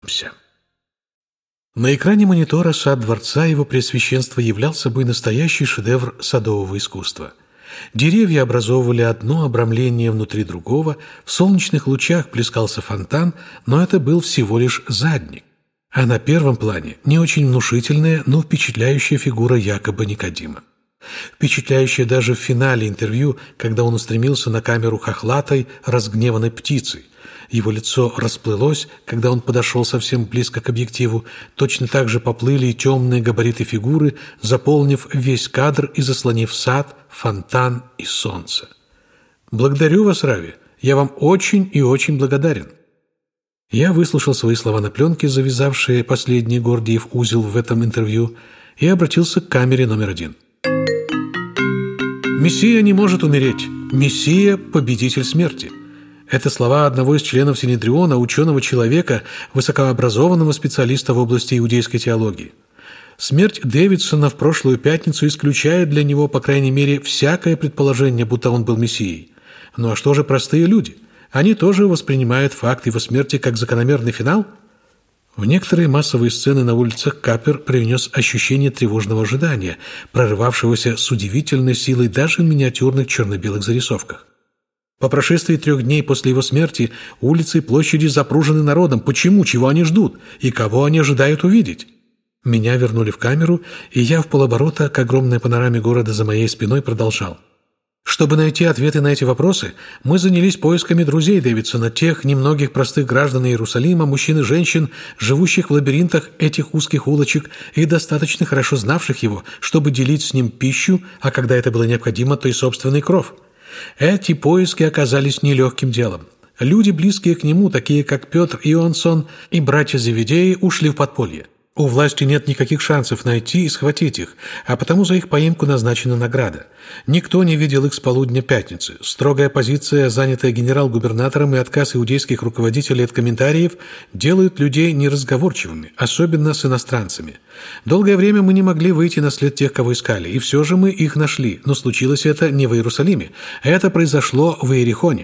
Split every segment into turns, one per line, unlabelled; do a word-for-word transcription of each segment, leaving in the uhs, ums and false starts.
ошибся. На экране монитора сад дворца Его Преосвященства являл собой настоящий шедевр садового искусства. Деревья образовывали одно обрамление внутри другого, в солнечных лучах плескался фонтан, но это был всего лишь задник. А на первом плане не очень внушительная, но впечатляющая фигура якобы Никодима. Впечатляющая даже в финале интервью, когда он устремился на камеру хохлатой, разгневанной птицей. Его лицо расплылось, когда он подошел совсем близко к объективу. Точно так же поплыли и темные габариты фигуры, заполнив весь кадр и заслонив сад, фонтан и солнце. «Благодарю вас, Рави. Я вам очень и очень благодарен». Я выслушал свои слова на пленке, завязавшие последний Гордиев узел в этом интервью, и обратился к камере номер один. «Мессия не может умереть. Мессия – победитель смерти». Это слова одного из членов Синедриона, ученого человека, высокообразованного специалиста в области иудейской теологии. Смерть Дэвидсона в прошлую пятницу исключает для него, по крайней мере, всякое предположение, будто он был мессией. Ну а что же простые люди? Они тоже воспринимают факт его смерти как закономерный финал? В некоторые массовые сцены на улицах Капер привнес ощущение тревожного ожидания, прорывавшегося с удивительной силой даже в миниатюрных черно-белых зарисовках. По прошествии трех дней после его смерти улицы и площади запружены народом. Почему? Чего они ждут? И кого они ожидают увидеть? Меня вернули в камеру, и я в полоборота к огромной панораме города за моей спиной продолжал. Чтобы найти ответы на эти вопросы, мы занялись поисками друзей Дэвидсона, тех немногих простых граждан Иерусалима, мужчин и женщин, живущих в лабиринтах этих узких улочек и достаточно хорошо знавших его, чтобы делить с ним пищу, а когда это было необходимо, то и собственный кров. Эти поиски оказались нелегким делом. Люди, близкие к нему, такие как Петр Ионсон и братья Зеведеи, ушли в подполье. У власти нет никаких шансов найти и схватить их, а потому за их поимку назначена награда. Никто не видел их с полудня пятницы. Строгая позиция, занятая генерал-губернатором, и отказ иудейских руководителей от комментариев делают людей неразговорчивыми, особенно с иностранцами. Долгое время мы не могли выйти на след тех, кого искали, и все же мы их нашли, но случилось это не в Иерусалиме. Это произошло в Иерихоне.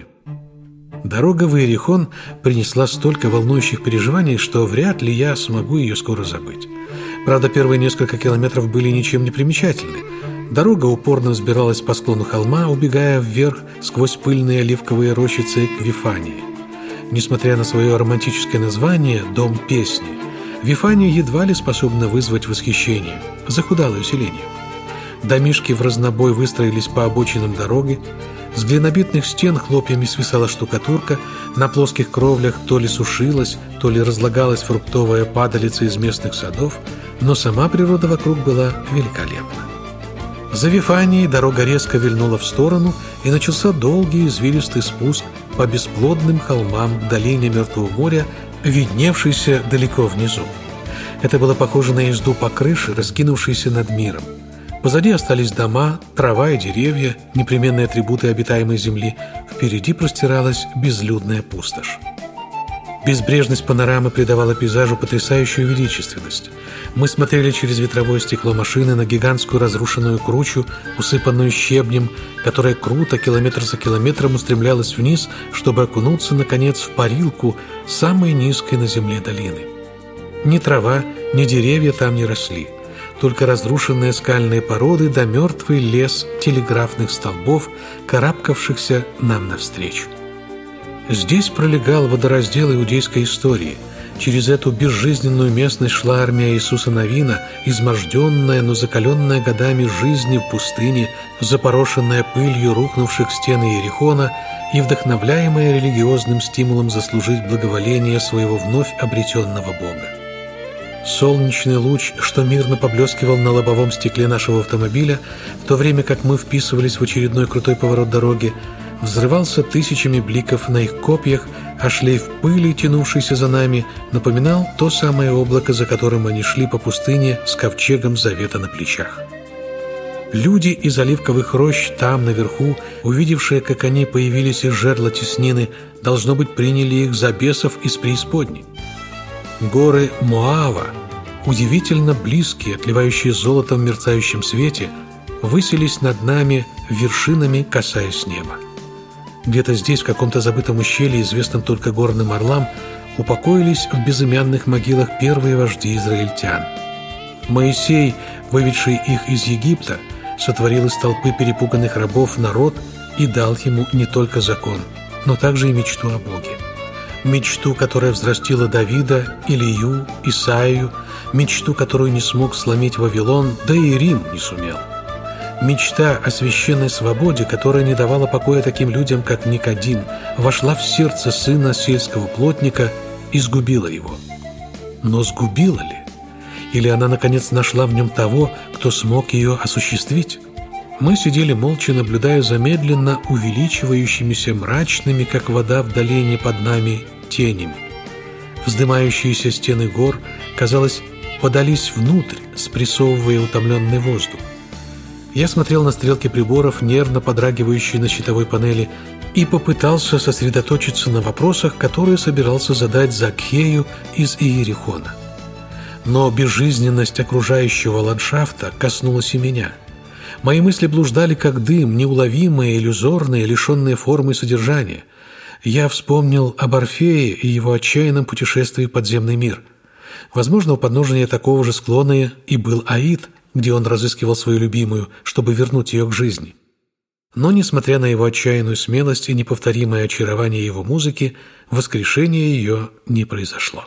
Дорога в Иерихон принесла столько волнующих переживаний, что вряд ли я смогу ее скоро забыть. Правда, первые несколько километров были ничем не примечательны. Дорога упорно взбиралась по склону холма, убегая вверх сквозь пыльные оливковые рощицы к Вифании. Несмотря на свое романтическое название «Дом песни», Вифания едва ли способна вызвать восхищение. Захудалое селение. Домишки в разнобой выстроились по обочинам дороги. С глинобитных стен хлопьями свисала штукатурка, на плоских кровлях то ли сушилась, то ли разлагалась фруктовая падалица из местных садов, но сама природа вокруг была великолепна. За Вифанией дорога резко вильнула в сторону, и начался долгий извилистый спуск по бесплодным холмам к долине Мертвого моря, видневшейся далеко внизу. Это было похоже на езду по крыше, раскинувшейся над миром. Позади остались дома, трава и деревья, непременные атрибуты обитаемой земли. Впереди простиралась безлюдная пустошь. Безбрежность панорамы придавала пейзажу потрясающую величественность. Мы смотрели через ветровое стекло машины на гигантскую разрушенную кручу, усыпанную щебнем, которая круто, километр за километром устремлялась вниз, чтобы окунуться, наконец, в парилку самой низкой на земле долины. Ни трава, ни деревья там не росли. Только разрушенные скальные породы да мертвый лес телеграфных столбов, карабкавшихся нам навстречу. Здесь пролегал водораздел иудейской истории. Через эту безжизненную местность шла армия Иисуса Навина, изможденная, но закаленная годами жизни в пустыне, запорошенная пылью рухнувших стен Иерихона и вдохновляемая религиозным стимулом заслужить благоволение своего вновь обретенного Бога. Солнечный луч, что мирно поблескивал на лобовом стекле нашего автомобиля, в то время как мы вписывались в очередной крутой поворот дороги, взрывался тысячами бликов на их копьях, а шлейф пыли, тянувшийся за нами, напоминал то самое облако, за которым они шли по пустыне с ковчегом завета на плечах. Люди из оливковых рощ там, наверху, увидевшие, как они появились из жерла теснины, должно быть, приняли их за бесов из преисподней. Горы Моава, удивительно близкие, отливающие золотом в мерцающем свете, высились над нами вершинами, касаясь неба. Где-то здесь, в каком-то забытом ущелье, известном только горным орлам, упокоились в безымянных могилах первые вожди израильтян. Моисей, выведший их из Египта, сотворил из толпы перепуганных рабов народ и дал ему не только закон, но также и мечту о Боге. Мечту, которая взрастила Давида, Илию, Исаию, мечту, которую не смог сломить Вавилон, да и Рим не сумел. Мечта о священной свободе, которая не давала покоя таким людям, как Никодим, вошла в сердце сына сельского плотника и сгубила его. Но сгубила ли? Или она, наконец, нашла в нем того, кто смог ее осуществить? Мы сидели молча, наблюдая за медленно увеличивающимися мрачными, как вода в долине под нами, тенями. Вздымающиеся стены гор, казалось, подались внутрь, спрессовывая утомленный воздух. Я смотрел на стрелки приборов, нервно подрагивающие на щитовой панели, и попытался сосредоточиться на вопросах, которые собирался задать Закхею из Иерихона. Но безжизненность окружающего ландшафта коснулась и меня. Мои мысли блуждали, как дым, неуловимые, иллюзорные, лишенные формы и содержания. Я вспомнил об Орфее и его отчаянном путешествии в подземный мир. Возможно, у подножия такого же склона и был Аид, где он разыскивал свою любимую, чтобы вернуть ее к жизни. Но, несмотря на его отчаянную смелость и неповторимое очарование его музыки, воскрешение ее не произошло.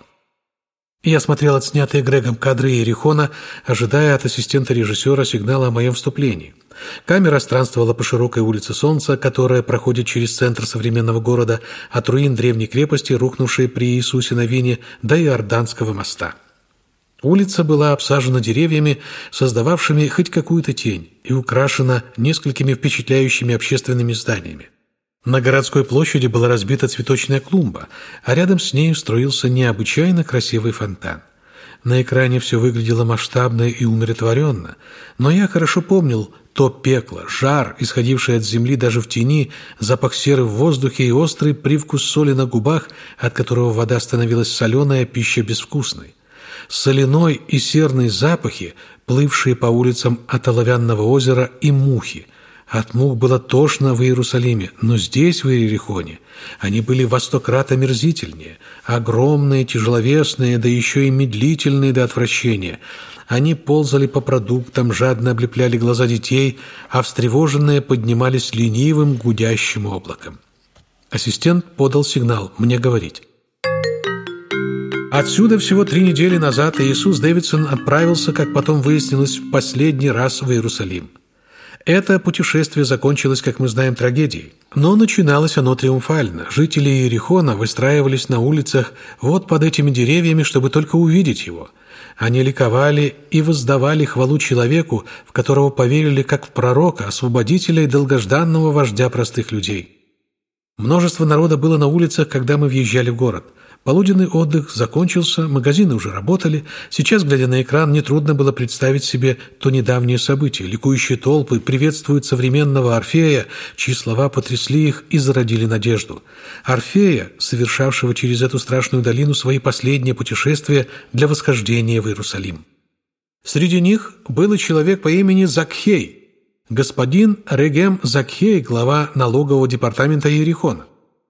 Я смотрел отснятые Грегом кадры Иерихона, ожидая от ассистента режиссера сигнала о моем вступлении. Камера странствовала по широкой улице Солнца, которая проходит через центр современного города, от руин древней крепости, рухнувшей при Иисусе Навине, до Иорданского моста. Улица была обсажена деревьями, создававшими хоть какую-то тень, и украшена несколькими впечатляющими общественными зданиями. На городской площади была разбита цветочная клумба, а рядом с ней строился необычайно красивый фонтан. На экране все выглядело масштабно и умиротворенно, но я хорошо помнил то пекло, жар, исходивший от земли даже в тени, запах серы в воздухе и острый привкус соли на губах, от которого вода становилась соленой, а пища безвкусной. Соляной и серные запахи, плывшие по улицам от Оловянного озера, и мухи. От мух было тошно в Иерусалиме, но здесь, в Иерихоне, они были во сто крат омерзительнее, огромные, тяжеловесные, да еще и медлительные до отвращения. Они ползали по продуктам, жадно облепляли глаза детей, а встревоженные поднимались ленивым гудящим облаком. Ассистент подал сигнал «мне говорить». Отсюда всего три недели назад Иисус Дэвидсон отправился, как потом выяснилось, в последний раз в Иерусалим. Это путешествие закончилось, как мы знаем, трагедией. Но начиналось оно триумфально. Жители Иерихона выстраивались на улицах вот под этими деревьями, чтобы только увидеть его. Они ликовали и воздавали хвалу человеку, в которого поверили как в пророка, освободителя и долгожданного вождя простых людей. Множество народа было на улицах, когда мы въезжали в город. Полуденный отдых закончился, магазины уже работали. Сейчас, глядя на экран, нетрудно было представить себе то недавнее событие. Ликующие толпы приветствуют современного Орфея, чьи слова потрясли их и зародили надежду. Орфея, совершавшего через эту страшную долину свои последние путешествия для восхождения в Иерусалим. Среди них был и человек по имени Закхей, господин Регем Закхей, глава налогового департамента Иерихона.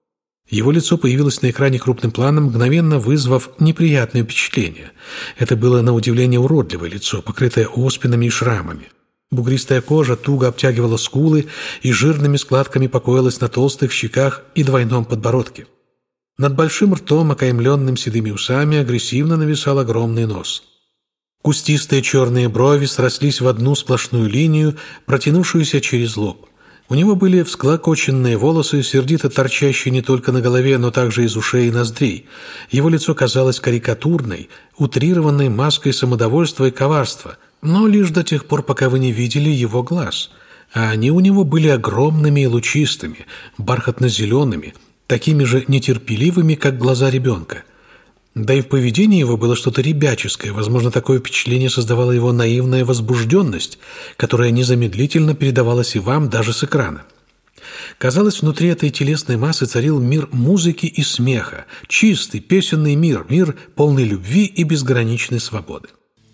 Его лицо появилось на экране крупным планом, мгновенно вызвав неприятное впечатление. Это было на удивление уродливое лицо, покрытое оспинами и шрамами. Бугристая кожа туго обтягивала скулы и жирными складками покоилась на толстых щеках и двойном подбородке. Над большим ртом, окаймленным седыми усами, агрессивно нависал огромный нос. Кустистые черные брови срослись в одну сплошную линию, протянувшуюся через лоб. У него были всклокоченные волосы, сердито торчащие не только на голове, но также из ушей и ноздрей. Его лицо казалось карикатурной, утрированной маской самодовольства и коварства, но лишь до тех пор, пока вы не видели его глаз. А они у него были огромными и лучистыми, бархатно-зелеными, такими же нетерпеливыми, как глаза ребенка. Да и в поведении его было что-то ребяческое, возможно, такое впечатление создавала его наивная возбужденность, которая незамедлительно передавалась и вам даже с экрана. Казалось, внутри этой телесной массы царил мир музыки и смеха, чистый песенный мир, мир полный любви и безграничной свободы.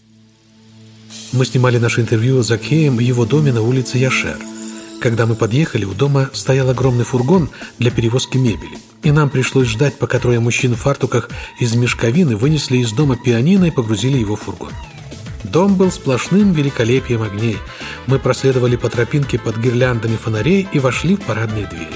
Мы снимали наше интервью с Закхеем в его доме на улице Яшер. Когда мы подъехали, у дома стоял огромный фургон для перевозки мебели. и нам пришлось ждать, пока трое мужчин в фартуках из мешковины вынесли из дома пианино и погрузили его в фургон. Дом был сплошным великолепием огней. Мы проследовали по тропинке под гирляндами фонарей и вошли в парадные двери.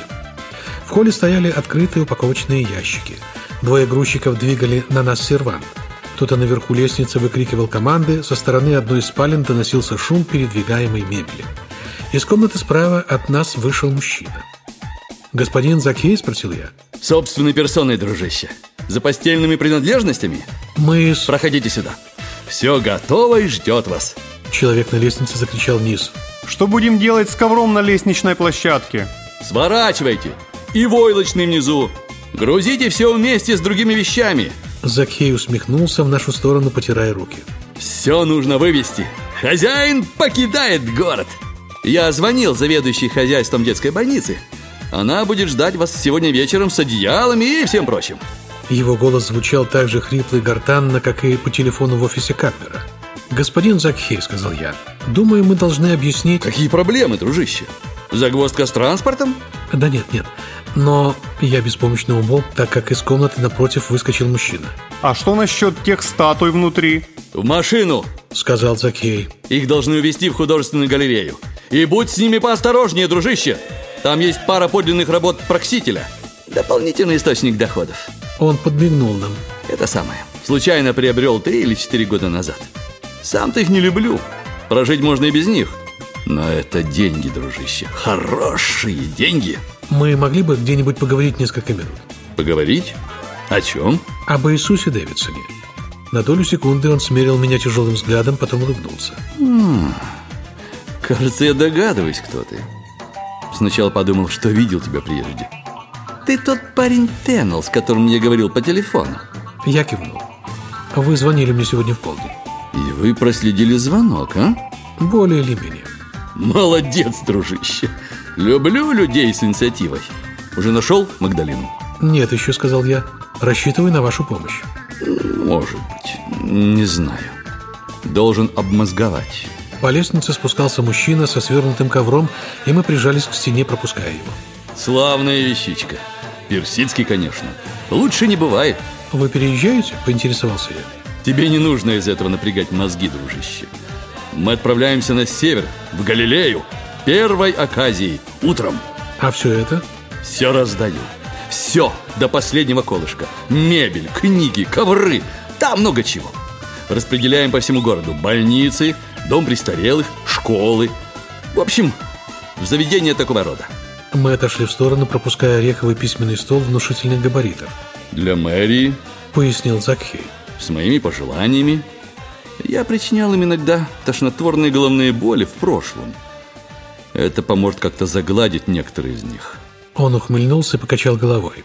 В холле стояли открытые упаковочные ящики. Двое грузчиков двигали на нас сервант. Кто-то наверху лестницы выкрикивал команды, со стороны одной из спален доносился шум передвигаемой мебели. Из комнаты справа от нас вышел мужчина. «Господин Закхей?» – спросил я.
«Собственной персоной, дружище. За постельными принадлежностями?»
«Мы с...»
«Проходите сюда. Все готово и ждет вас».
Человек на лестнице закричал вниз.
«Что будем делать с ковром на лестничной площадке?»
«Сворачивайте. И войлочный внизу. Грузите все вместе с другими вещами».
Закхей усмехнулся в нашу сторону, потирая руки.
«Все нужно вывести. Хозяин покидает город. Я звонил заведующей хозяйством детской больницы. Она будет ждать вас сегодня вечером с одеялами и всем прочим».
Его голос звучал так же хрипло и гортанно, как и по телефону в офисе Каппера. «Господин Закхей», — сказал я, — «думаю, мы должны объяснить...»
«Какие проблемы, дружище? Загвоздка с транспортом?»
«Да нет, нет. Но я беспомощно умолк, так как из комнаты напротив выскочил мужчина».
«А что насчет тех статуй внутри?»
«В машину»,
— сказал Закхей.
«Их должны увезти в художественную галерею. И будь с ними поосторожнее, дружище. Там есть пара подлинных работ Проксителя. Дополнительный источник доходов».
Он подмигнул нам.
«Это самое. Случайно приобрел три или четыре года назад. Сам-то их не люблю. Прожить можно и без них. Но это деньги, дружище. Хорошие деньги».
«Мы могли бы где-нибудь поговорить несколько минут?»
«Поговорить? О чем?»
«Об Иисусе Дэвидсоне». На долю секунды он смерил меня тяжелым взглядом, потом улыбнулся.
М-м, «Кажется, я догадываюсь, кто ты. Сначала подумал, что видел тебя прежде. Ты тот парень Теннел, с которым я говорил по телефону».
Я кивнул. «Вы звонили мне сегодня в полдень».
«И вы проследили звонок, а?»
«Более или менее».
«Молодец, дружище. Люблю людей с инициативой. Уже нашел Магдалину?»
«Нет еще», — сказал я. «Рассчитываю на вашу помощь».
«Может быть. Не знаю. Должен обмозговать».
По лестнице спускался мужчина со свернутым ковром, и мы прижались к стене, пропуская его.
«Славная вещичка. Персидский, конечно. Лучше не бывает».
«Вы переезжаете?» – поинтересовался я.
«Тебе не нужно из этого напрягать мозги, дружище. Мы отправляемся на север, в Галилею, первой оказией, утром».
«А все это?»
«Все раздаю. Все, до последнего колышка. Мебель, книги, ковры. Там много чего. Распределяем по всему городу. Больницы, дом престарелых, школы. В общем, заведения такого рода».
Мы отошли в сторону, пропуская ореховый письменный стол внушительных габаритов.
«Для мэрии»,
— пояснил Закхей.
«с моими пожеланиями. Я причинял им иногда тошнотворные головные боли в прошлом. Это поможет как-то загладить некоторые из них».
Он ухмыльнулся и покачал головой.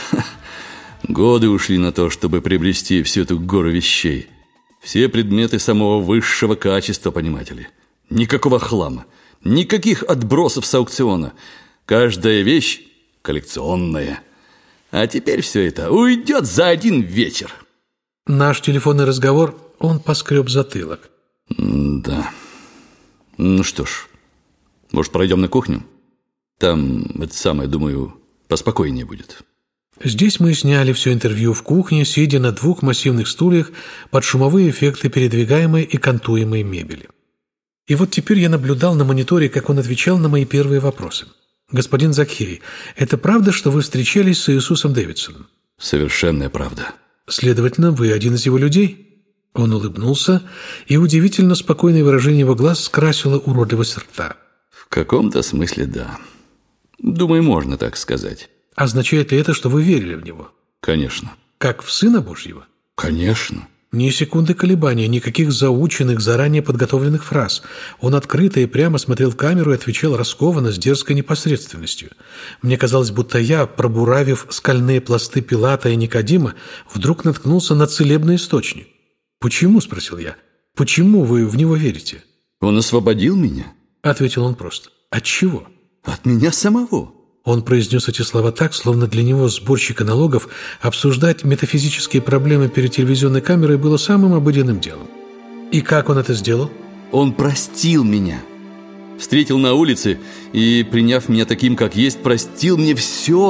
«Годы ушли на то, чтобы приобрести всю эту гору вещей. Все предметы самого высшего качества, понимаете ли. Никакого хлама, никаких отбросов с аукциона. Каждая вещь коллекционная. А теперь все это уйдет за один вечер».
Наш телефонный разговор, он поскреб затылок.
«Да. Ну что ж, может, пройдем на кухню? Там, это самое, думаю, поспокойнее будет».
Здесь мы сняли все интервью в кухне, сидя на двух массивных стульях под шумовые эффекты передвигаемой и кантуемой мебели. И вот теперь я наблюдал на мониторе, как он отвечал на мои первые вопросы. «Господин Закхей, это правда, что вы встречались с Иисусом Дэвидсоном?»
«Совершенная правда».
«Следовательно, вы один из его людей?» Он улыбнулся, и удивительно спокойное выражение его глаз скрасило уродливость рта.
«В каком-то смысле, да. Думаю, можно так сказать».
«Означает ли это, что вы верили в него?»
«Конечно».
«Как в Сына Божьего?»
«Конечно».
Ни секунды колебания, никаких заученных, заранее подготовленных фраз. Он открыто и прямо смотрел в камеру и отвечал раскованно, с дерзкой непосредственностью. Мне казалось, будто я, пробуравив скальные пласты Пилата и Никодима, вдруг наткнулся на целебный источник. «Почему?» – спросил я. «Почему вы в него верите?»
«Он освободил меня»,
– ответил он просто. «От чего?»
«От меня самого».
Он произнес эти слова так, словно для него, сборщика налогов, обсуждать метафизические проблемы перед телевизионной камерой было самым обыденным делом. И как он это сделал?
Он простил меня. Встретил на улице и, приняв меня таким, как есть, простил мне все,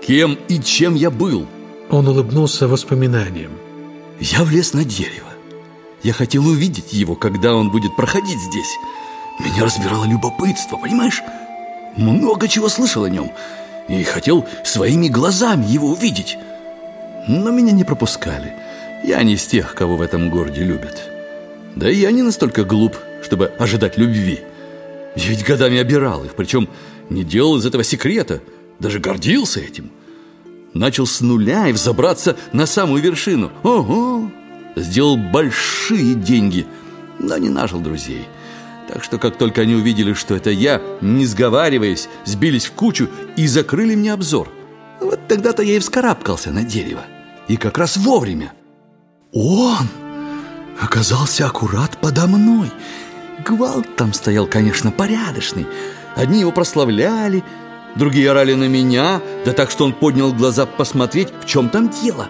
Кем и чем я был?
Он улыбнулся воспоминанием.
Я влез на дерево. Я хотел увидеть его, когда он будет проходить здесь. Меня разбирало любопытство, понимаешь? Много чего слышал о нем. И хотел своими глазами его увидеть. Но меня не пропускали. Я не из тех, кого в этом городе любят. Да и я не настолько глуп, чтобы ожидать любви. Я ведь годами обирал их, причем не делал из этого секрета. Даже гордился этим. Начал с нуля и взобраться на самую вершину. Ого! Сделал большие деньги, но не нажил друзей. Так что, как только они увидели, что это я, не сговариваясь, сбились в кучу и закрыли мне обзор. Вот тогда-то я и вскарабкался на дерево. И как раз вовремя. Он оказался аккурат подо мной. Гвалт там стоял, конечно, порядочный. Одни его прославляли, другие орали на меня, да так, что он поднял глаза посмотреть, в чем там дело.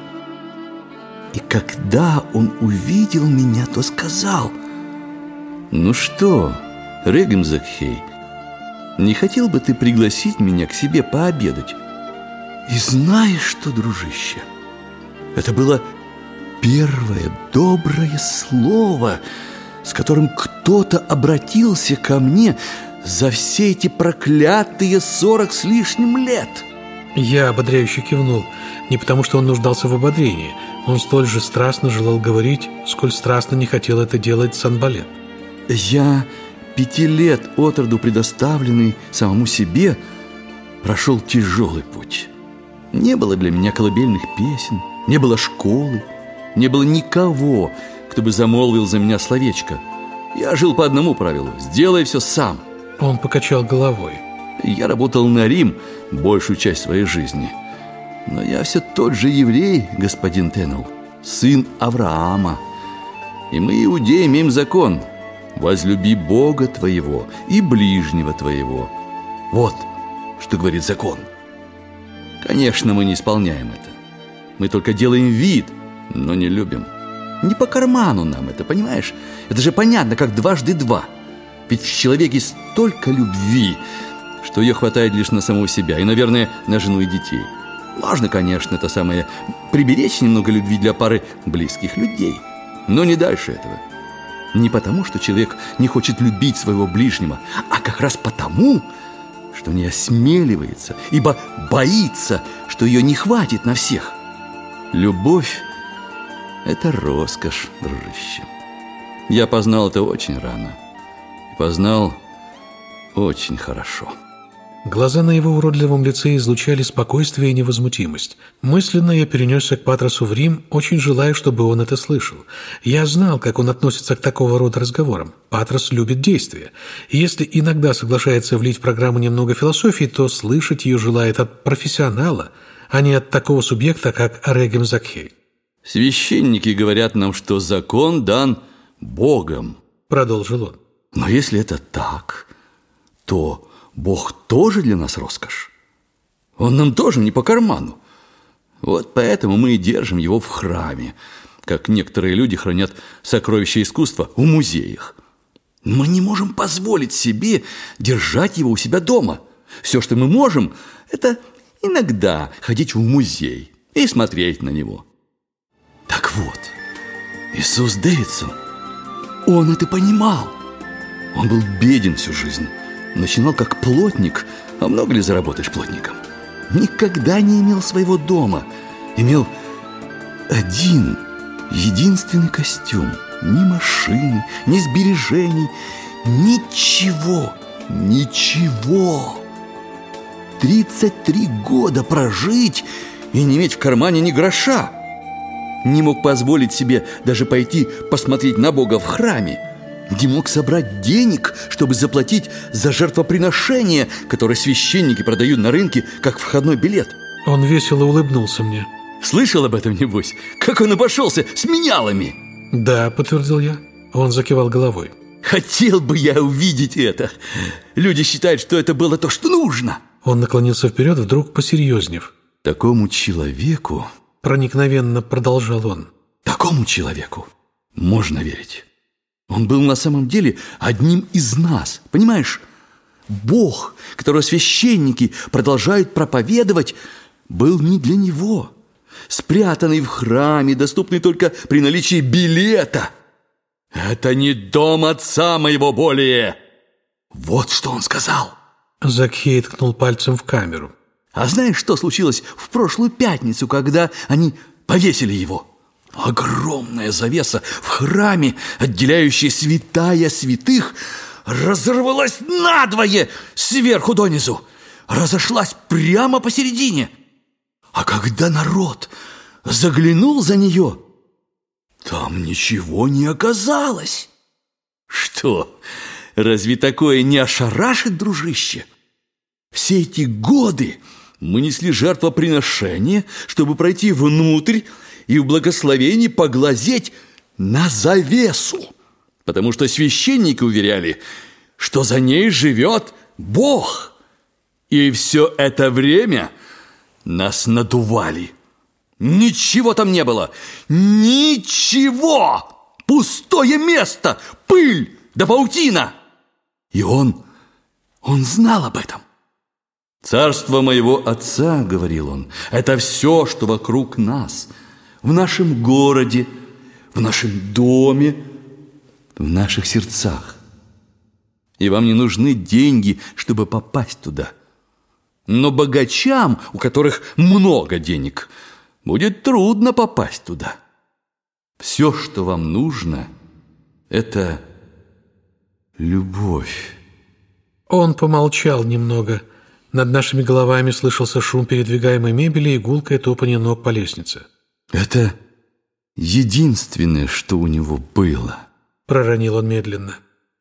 И когда он увидел меня, то сказал: «Ну что, Регем Закхей, не хотел бы ты пригласить меня к себе пообедать?» И знаешь что, дружище, это было первое доброе слово, с которым кто-то обратился ко мне за все эти проклятые сорок с лишним лет.
Я ободряюще кивнул, не потому что он нуждался в ободрении. Он столь же страстно желал говорить, сколь страстно не хотел это делать Санбалет.
Я, пяти лет от роду предоставленный самому себе, прошел тяжелый путь. Не было для меня колыбельных песен, не было школы, не было никого, кто бы замолвил за меня словечко. Я жил по одному правилу: сделай все сам.
Он покачал головой.
Я работал на Рим большую часть своей жизни. Но я все тот же еврей, господин Теннелл, сын Авраама. И мы, иудеи, имеем закон: возлюби Бога твоего и ближнего твоего. Вот что говорит закон. Конечно, мы не исполняем это. Мы только делаем вид, но не любим. Не по карману нам это, понимаешь? Это же понятно, как дважды два. Ведь в человеке столько любви, что ее хватает лишь на самого себя и, наверное, на жену и детей. Можно, конечно, это самое, приберечь немного любви для пары близких людей, но не дальше этого. Не потому, что человек не хочет любить своего ближнего, а как раз потому, что не осмеливается, ибо боится, что ее не хватит на всех. Любовь – это роскошь, дружище. Я познал это очень рано. И познал очень хорошо.
Глаза на его уродливом лице излучали спокойствие и невозмутимость. Мысленно я перенесся к Патросу в Рим, очень желая, чтобы он это слышал. Я знал, как он относится к такого рода разговорам. Патрос любит действия. И если иногда соглашается влить в программу немного философии, то слышать ее желает от профессионала, а не от такого субъекта, как Регем Закхей.
«Священники говорят нам, что закон дан Богом», —
продолжил он.
«Но если это так, то Бог тоже для нас роскошь. Он нам тоже не по карману. Вот поэтому мы и держим его в храме, как некоторые люди хранят сокровища искусства в музеях. Мы не можем позволить себе держать его у себя дома. Все, что мы можем, это иногда ходить в музей и смотреть на него». Так вот, Иисус Дэвидсон, он это понимал. Он был беден всю жизнь. Начинал как плотник. А много ли заработаешь плотником? Никогда не имел своего дома. Имел один, единственный костюм. Ни машины, ни сбережений, ничего, ничего. Тридцать три года прожить и не иметь в кармане ни гроша. Не мог позволить себе даже пойти посмотреть на Бога в храме. Не мог собрать денег, чтобы заплатить за жертвоприношение, которое священники продают на рынке, как входной билет.
Он весело улыбнулся мне.
Слышал об этом, небось? Как он обошелся с менялами?
Да, подтвердил я. Он закивал головой.
Хотел бы я увидеть это. Люди считают, что это было то, что нужно.
Он наклонился вперед, вдруг посерьезнев.
Такому человеку,
проникновенно продолжал он,
такому человеку можно верить. Он был на самом деле одним из нас, понимаешь? Бог, которого священники продолжают проповедовать, был не для него, спрятанный в храме, доступный только при наличии билета. «Это не дом отца моего более!» Вот что он сказал.
Закхей ткнул пальцем в камеру.
А знаешь, что случилось в прошлую пятницу, когда они повесили его? Огромная завеса в храме, отделяющая святая святых, разорвалась надвое сверху донизу, разошлась прямо посередине. А когда народ заглянул за нее, там ничего не оказалось. Что, разве такое не ошарашит, дружище? Все эти годы мы несли жертвоприношение, чтобы пройти внутрь и в благословении поглазеть на завесу, потому что священники уверяли, что за ней живет Бог. И все это время нас надували. Ничего там не было. Ничего! Пустое место, пыль да паутина. И он, он знал об этом. «Царство моего отца, — говорил он, — это все, что вокруг нас, в нашем городе, в нашем доме, в наших сердцах. И вам не нужны деньги, чтобы попасть туда. Но богачам, у которых много денег, будет трудно попасть туда. Все, что вам нужно, это любовь».
Он помолчал немного. Над нашими головами слышался шум передвигаемой мебели и гулкое топанье ног по лестнице.
«Это единственное, что у него было»,
— проронил он медленно.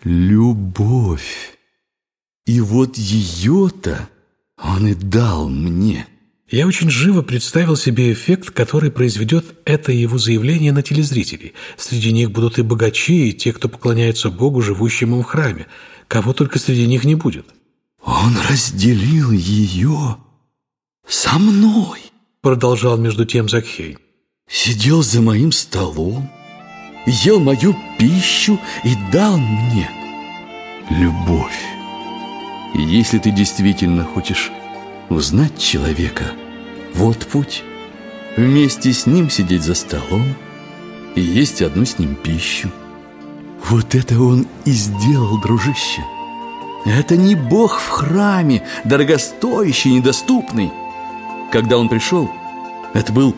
«Любовь. И вот ее-то он и дал мне».
Я очень живо представил себе эффект, который произведет это его заявление на телезрителей. Среди них будут и богачи, и те, кто поклоняется Богу, живущему в храме. Кого только среди них не будет.
«Он разделил ее со мной»,
— продолжал между тем Закхей.
«Сидел за моим столом, ел мою пищу и дал мне любовь. И если ты действительно хочешь узнать человека, вот путь. Вместе с ним сидеть за столом и есть одну с ним пищу. Вот это он и сделал, дружище. Это не Бог в храме, дорогостоящий, недоступный. Когда он пришел, это был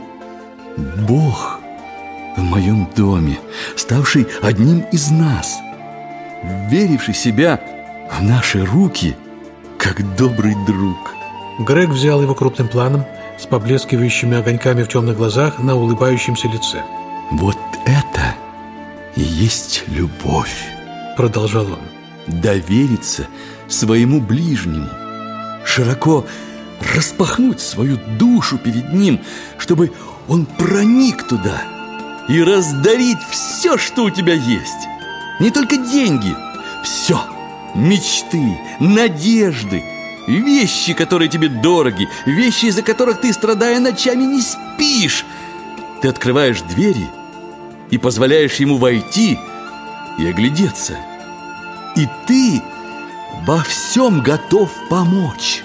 Бог в моем доме, ставший одним из нас, веривший себя в наши руки, как добрый друг».
Грег взял его крупным планом с поблескивающими огоньками в темных глазах на улыбающемся лице.
«Вот это и есть любовь», — продолжал он. «Довериться своему ближнему, широко распахнуть свою душу перед ним, чтобы он проник туда и раздарить все, что у тебя есть. Не только деньги, все, мечты, надежды, вещи, которые тебе дороги, вещи, из-за которых ты, страдая ночами, не спишь. Ты открываешь двери и позволяешь ему войти и оглядеться. И ты во всем готов помочь.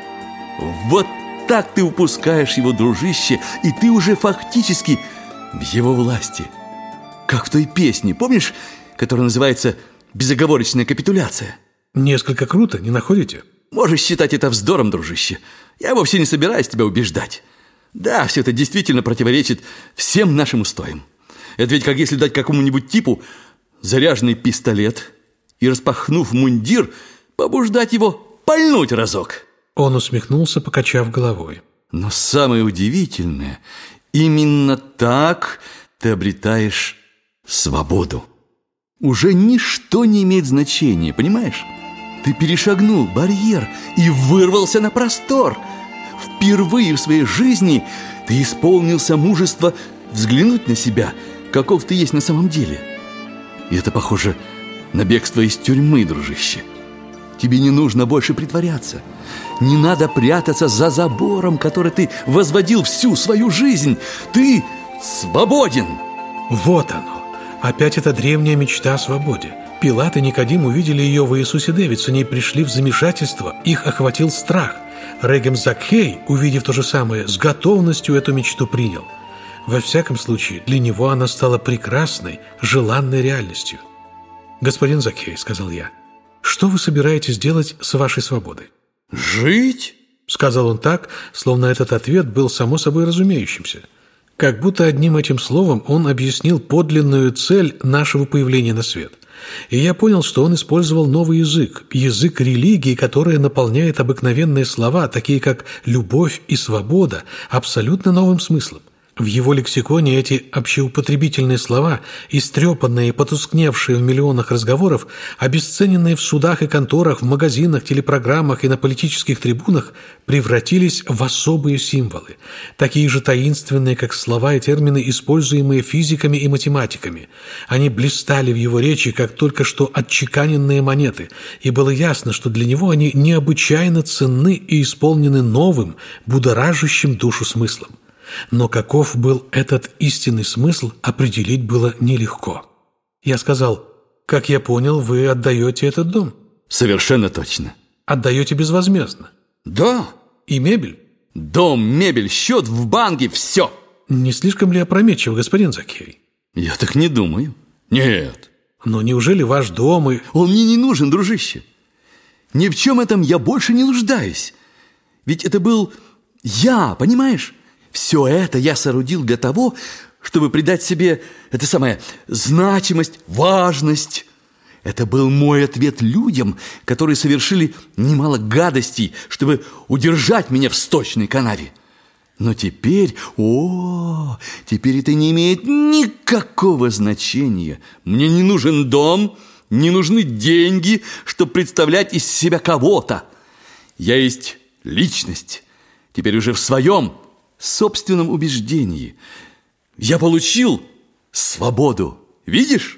Вот так ты упускаешь его, дружище, и ты уже фактически в его власти. Как в той песне, помнишь, которая называется «Безоговорочная капитуляция»?
Несколько круто, не находите?
Можешь считать это вздором, дружище. Я вовсе не собираюсь тебя убеждать. Да, все это действительно противоречит всем нашим устоям. Это ведь как если дать какому-нибудь типу заряженный пистолет и, распахнув мундир, побуждать его пальнуть разок.
Он усмехнулся, покачав головой.
Но самое удивительное, именно так ты обретаешь свободу. Уже ничто не имеет значения, понимаешь? Ты перешагнул барьер и вырвался на простор. Впервые в своей жизни ты исполнился мужества взглянуть на себя, каков ты есть на самом деле. И это похоже на бегство из тюрьмы, дружище. Тебе не нужно больше притворяться. Не надо прятаться за забором, который ты возводил всю свою жизнь. Ты свободен.
Вот оно. Опять эта древняя мечта о свободе. Пилат и Никодим увидели ее в Иисусе Девицуне и пришли в замешательство. Их охватил страх. Регем Закхей, увидев то же самое, с готовностью эту мечту принял. Во всяком случае, для него она стала прекрасной, желанной реальностью. «Господин Закхей», — сказал я, — «что вы собираетесь делать с вашей свободой?»
«Жить?»
— сказал он так, словно этот ответ был само собой разумеющимся. Как будто одним этим словом он объяснил подлинную цель нашего появления на свет. И я понял, что он использовал новый язык, язык религии, которая наполняет обыкновенные слова, такие как «любовь» и «свобода», абсолютно новым смыслом. В его лексиконе эти общеупотребительные слова, истрепанные и потускневшие в миллионах разговоров, обесцененные в судах и конторах, в магазинах, телепрограммах и на политических трибунах, превратились в особые символы, такие же таинственные, как слова и термины, используемые физиками и математиками. Они блистали в его речи, как только что отчеканенные монеты, и было ясно, что для него они необычайно ценны и исполнены новым, будоражащим душу смыслом. Но каков был этот истинный смысл, определить было нелегко. Я сказал: «Как я понял, вы отдаете этот дом?»
Совершенно точно.
«Отдаете безвозмездно?»
Да.
«И мебель?»
Дом, мебель, счет в банке, все.
Не слишком ли опрометчиво, господин Закхей?
Я так не думаю. Нет.
Но неужели ваш дом и...
Он мне не нужен, дружище. Ни в чем этом я больше не нуждаюсь. Ведь это был я, понимаешь? Все это я соорудил для того, чтобы придать себе, это самое, значимость, важность. Это был мой ответ людям, которые совершили немало гадостей, чтобы удержать меня в сточной канаве. Но теперь, о, теперь это не имеет никакого значения. Мне не нужен дом, не нужны деньги, чтобы представлять из себя кого-то. Я есть личность, теперь уже в своем собственном убеждении. Я получил свободу, видишь?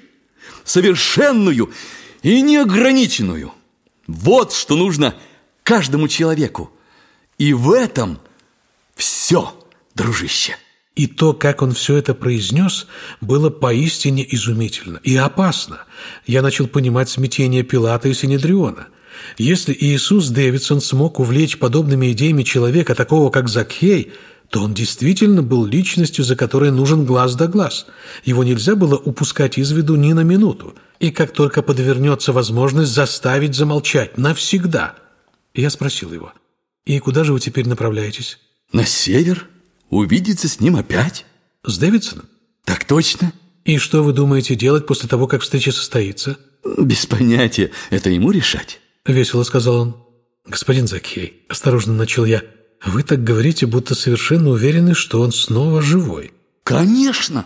Совершенную и неограниченную. Вот что нужно каждому человеку. И в этом все, дружище.
И то, как он все это произнес, было поистине изумительно и опасно. Я начал понимать смятение Пилата и Синедриона. Если Иисус Дэвидсон смог увлечь подобными идеями человека, такого как Закхей, то он действительно был личностью, за которой нужен глаз да глаз. Его нельзя было упускать из виду ни на минуту. И как только подвернется возможность, заставить замолчать навсегда. И я спросил его: «И куда же вы теперь направляетесь?»
На север? Увидеться с ним опять?
С Дэвидсоном?
Так точно.
И что вы думаете делать после того, как встреча состоится?
Без понятия. Это ему решать.
Весело сказал он. «Господин Закхей», – осторожно начал я, – «вы так говорите, будто совершенно уверены, что он снова живой».
Конечно.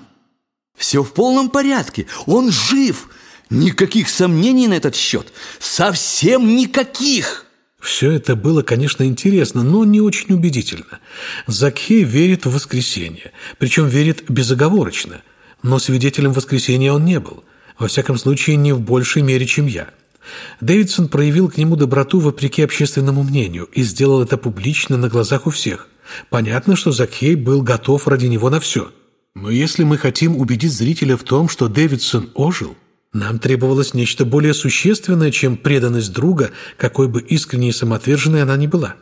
Все в полном порядке. Он жив. Никаких сомнений на этот счет. Совсем никаких.
Все это было, конечно, интересно, но не очень убедительно. Закхей верит в воскресенье, причем верит безоговорочно, но свидетелем воскресения он не был, во всяком случае не в большей мере, чем я. Дэвидсон проявил к нему доброту вопреки общественному мнению и сделал это публично на глазах у всех. Понятно, что Закхей был готов ради него на все. Но если мы хотим убедить зрителя в том, что Дэвидсон ожил, нам требовалось нечто более существенное, чем преданность друга, какой бы искренней и самоотверженной она ни была.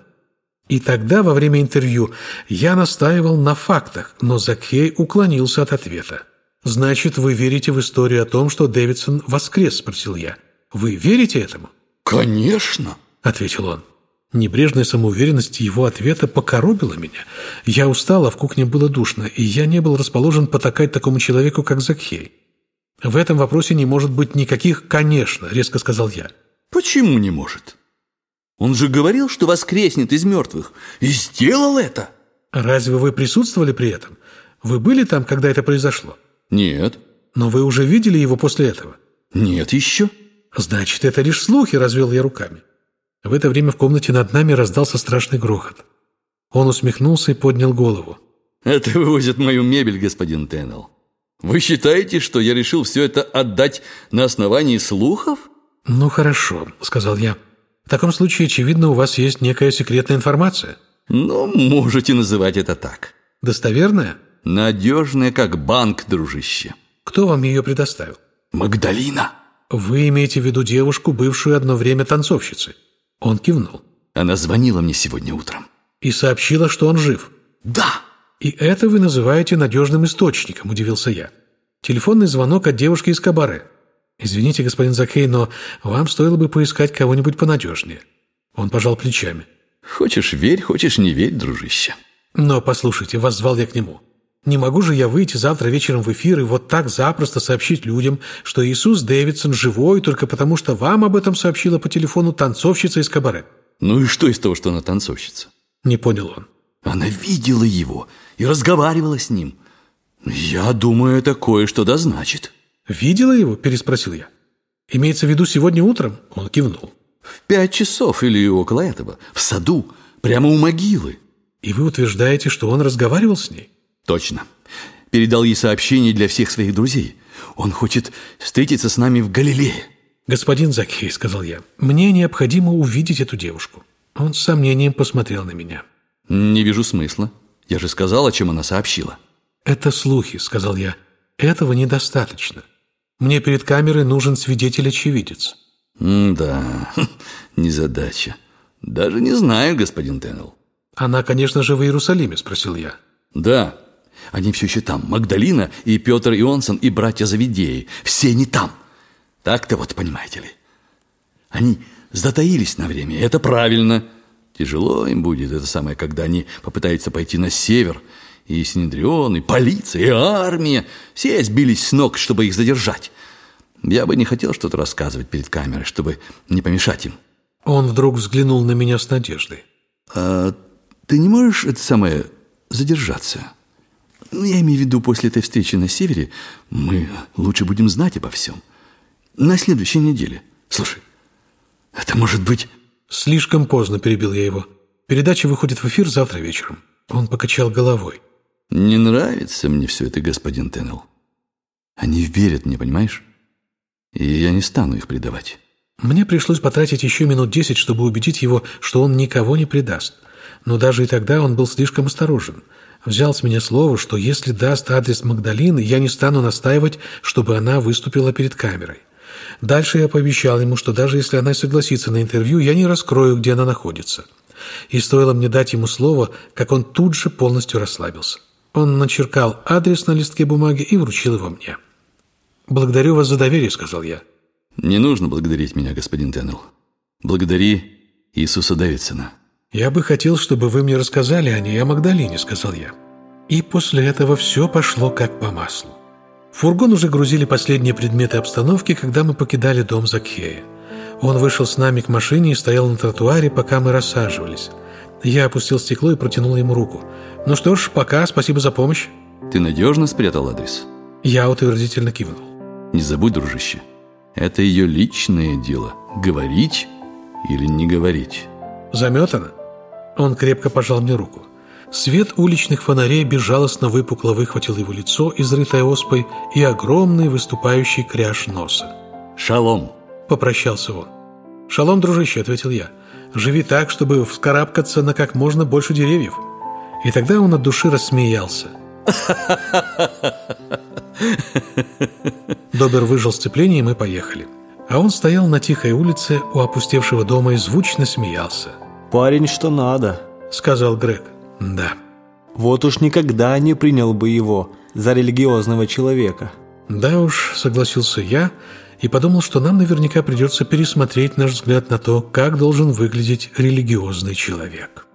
И тогда, во время интервью, я настаивал на фактах, но Закхей уклонился от ответа. «Значит, вы верите в историю о том, что Дэвидсон воскрес?» – спросил я. «Вы верите этому?»
«Конечно»,
– ответил он. Небрежная самоуверенность его ответа покоробила меня. Я устал, а в кухне было душно, и я не был расположен потакать такому человеку, как Закхей. «В этом вопросе не может быть никаких «конечно», – резко сказал я.
«Почему не может? Он же говорил, что воскреснет из мертвых, и сделал это».
«Разве вы присутствовали при этом? Вы были там, когда это произошло?»
«Нет».
«Но вы уже видели его после этого?»
«Нет еще».
«Значит, это лишь слухи», – развел я руками. В это время в комнате над нами раздался страшный грохот. Он усмехнулся и поднял голову.
«Это вывозят мою мебель, господин Теннелл. Вы считаете, что я решил все это отдать на основании слухов?»
«Ну, хорошо», – сказал я. «В таком случае, очевидно, у вас есть некая секретная информация».
«Ну, можете называть это так».
«Достоверная?»
«Надежная, как банк, дружище».
«Кто вам ее предоставил?»
«Магдалина».
«Вы имеете в виду девушку, бывшую одно время танцовщицей?» Он кивнул.
Она звонила мне сегодня утром.
И сообщила, что он жив.
Да.
И это вы называете надежным источником, удивился я. Телефонный звонок от девушки из кабаре. Извините, господин Закхей, но вам стоило бы поискать кого-нибудь понадежнее. Он пожал плечами.
Хочешь верь, хочешь не верь, дружище.
Но послушайте, вас звал я к нему. Не могу же я выйти завтра вечером в эфир и вот так запросто сообщить людям, что Иисус Дэвидсон живой только потому, что вам об этом сообщила по телефону танцовщица из кабаре.
Ну и что из того, что она танцовщица?
Не понял он.
Она видела его и разговаривала с ним. Я думаю, это кое-что да значит.
Видела его? Переспросил я. Имеется в виду сегодня утром? Он кивнул.
В пять часов или около этого, в саду, прямо у могилы.
И вы утверждаете, что он разговаривал с ней?
Точно. Передал ей сообщение для всех своих друзей. Он хочет встретиться с нами в Галилее.
Господин Закхей, сказал я, мне необходимо увидеть эту девушку. Он с сомнением посмотрел на меня.
Не вижу смысла. Я же сказал, о чем она сообщила.
Это слухи, сказал я. Этого недостаточно. Мне перед камерой нужен свидетель-очевидец.
Да, незадача. Даже не знаю, господин Теннелл.
Она, конечно же, в Иерусалиме, спросил я.
Да, они все еще там. Магдалина и Петр Ионсон и братья Завидеи. Все не там. Так-то вот, понимаете ли. Они затаились на время, и это правильно. Тяжело им будет это самое, когда они попытаются пойти на север. И Синедрион, и полиция, и армия. Все сбились с ног, чтобы их задержать. Я бы не хотел что-то рассказывать перед камерой, чтобы не помешать им.
Он вдруг взглянул на меня с надеждой.
А ты не можешь, это самое, задержаться? Ну, я имею в виду, после этой встречи на севере мы лучше будем знать обо всем. На следующей неделе. Слушай, это может быть...
Слишком поздно, перебил я его. Передача выходит в эфир завтра вечером. Он покачал головой.
Не нравится мне все это, господин Теннелл. Они верят мне, понимаешь? И я не стану их предавать.
Мне пришлось потратить еще минут десять, чтобы убедить его, что он никого не предаст. Но даже и тогда он был слишком осторожен. Взял с меня слово, что если даст адрес Магдалины, я не стану настаивать, чтобы она выступила перед камерой. Дальше я пообещал ему, что даже если она согласится на интервью, я не раскрою, где она находится. И стоило мне дать ему слово, как он тут же полностью расслабился. Он начеркал адрес на листке бумаги и вручил его мне. «Благодарю вас за доверие», — сказал я.
Не нужно благодарить меня, господин Теннелл. Благодари Иисуса Дэвидсона.
«Я бы хотел, чтобы вы мне рассказали о ней, о Магдалине», — сказал я. И после этого все пошло как по маслу. В фургон уже грузили последние предметы обстановки, когда мы покидали дом Закхея. Он вышел с нами к машине и стоял на тротуаре, пока мы рассаживались. Я опустил стекло и протянул ему руку. «Ну что ж, пока, спасибо за помощь».
Ты надежно спрятал адрес?
Я утвердительно кивнул.
Не забудь, дружище, это ее личное дело. Говорить или не говорить.
«Заметано?» Он крепко пожал мне руку. Свет уличных фонарей безжалостно выпукло выхватил его лицо, изрытое оспой, и огромный выступающий кряж носа.
«Шалом!»
— попрощался он. «Шалом, дружище», — ответил я. «Живи так, чтобы вскарабкаться на как можно больше деревьев». И тогда он от души рассмеялся. Добер выжал сцепление, и мы поехали. А он стоял на тихой улице у опустевшего дома и звучно смеялся.
«Парень, что надо»,
— сказал Грег. «Да».
«Вот уж никогда не принял бы его за религиозного человека».
«Да уж», — согласился я, и подумал, что нам наверняка придется пересмотреть наш взгляд на то, как должен выглядеть религиозный человек.